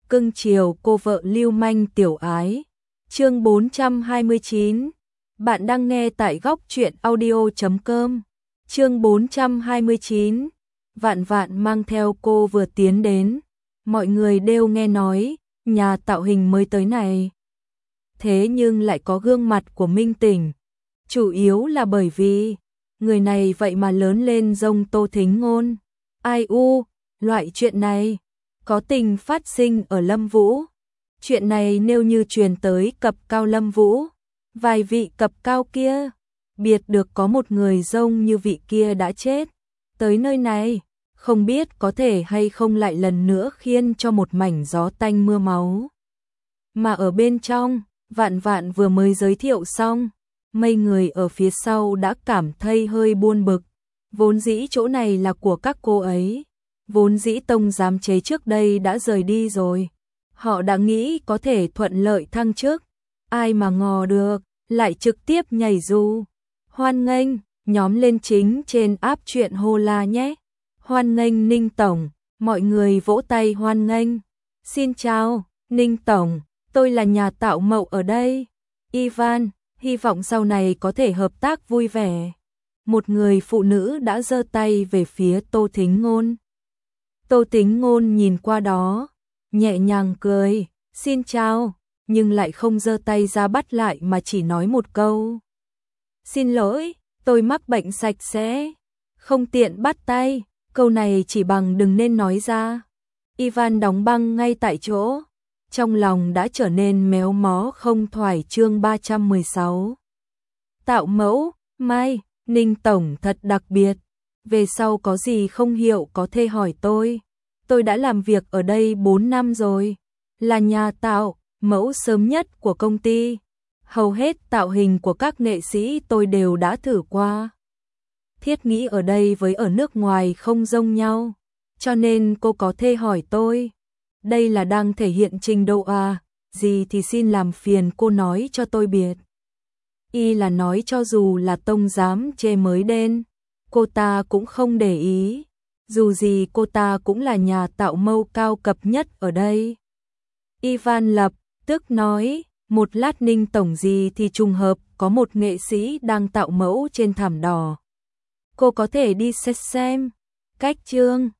cưng chiều cô vợ lưu manh tiểu ái. Chương 429. Bạn đang nghe tại góc truyện audio.com. Chương 429. Vạn Vạn mang theo cô vừa tiến đến, mọi người đều nghe nói nhà tạo hình mới tới này. Thế nhưng lại có gương mặt của Minh Tỉnh, chủ yếu là bởi vì người này vậy mà lớn lên giống Tô Thính Ngôn. Ai u, loại chuyện này có tình phát sinh ở Lâm Vũ. Chuyện này nếu như truyền tới cập cao Lâm Vũ, vài vị cập cao kia biệt được có một người giống như vị kia đã chết, tới nơi này không biết có thể hay không lại lần nữa khiến cho một mảnh gió tanh mưa máu. Mà ở bên trong, Vạn Vạn vừa mới giới thiệu xong, mấy người ở phía sau đã cảm thấy hơi buồn bực. Vốn dĩ chỗ này là của các cô ấy, vốn dĩ tông giám chế trước đây đã rời đi rồi. Họ đã nghĩ có thể thuận lợi thăng chức, ai mà ngờ được, lại trực tiếp nhảy dù. Hoan nghênh, nhóm lên chính trên app truyện hô la nhé. Hoan nghênh Ninh Tổng, mọi người vỗ tay hoan nghênh. Xin chào, Ninh Tổng, tôi là nhà tạo mẫu ở đây. Ivan, hy vọng sau này có thể hợp tác vui vẻ. Một người phụ nữ đã giơ tay về phía Tô Thính Ngôn. Tô Thính Ngôn nhìn qua đó, nhẹ nhàng cười, xin chào, nhưng lại không giơ tay ra bắt lại mà chỉ nói một câu. Xin lỗi, tôi mắc bệnh sạch sẽ, không tiện bắt tay, câu này chỉ bằng đừng nên nói ra. Ivan đóng băng ngay tại chỗ, trong lòng đã trở nên méo mó không thoải. Chương 316. Tạo mẫu, Mai, Ninh Tổng thật đặc biệt, về sau có gì không hiểu có thể hỏi tôi đã làm việc ở đây 4 năm rồi, là nhà tạo mẫu sớm nhất của công ty, hầu hết tạo hình của các nghệ sĩ tôi đều đã thử qua. Thiết nghĩ ở đây với ở nước ngoài không giống nhau, cho nên cô có thể hỏi tôi. Đây là đang thể hiện trình độ à, gì thì xin làm phiền cô nói cho tôi biết. Y là nói cho dù là tông giám chê mới đen, cô ta cũng không để ý, dù gì cô ta cũng là nhà tạo mẫu cao cấp nhất ở đây. Ivan lập tức nói, một lát Ninh Tổng gì thì trùng hợp có một nghệ sĩ đang tạo mẫu trên thảm đỏ. Cô có thể đi xét xem. Cách chương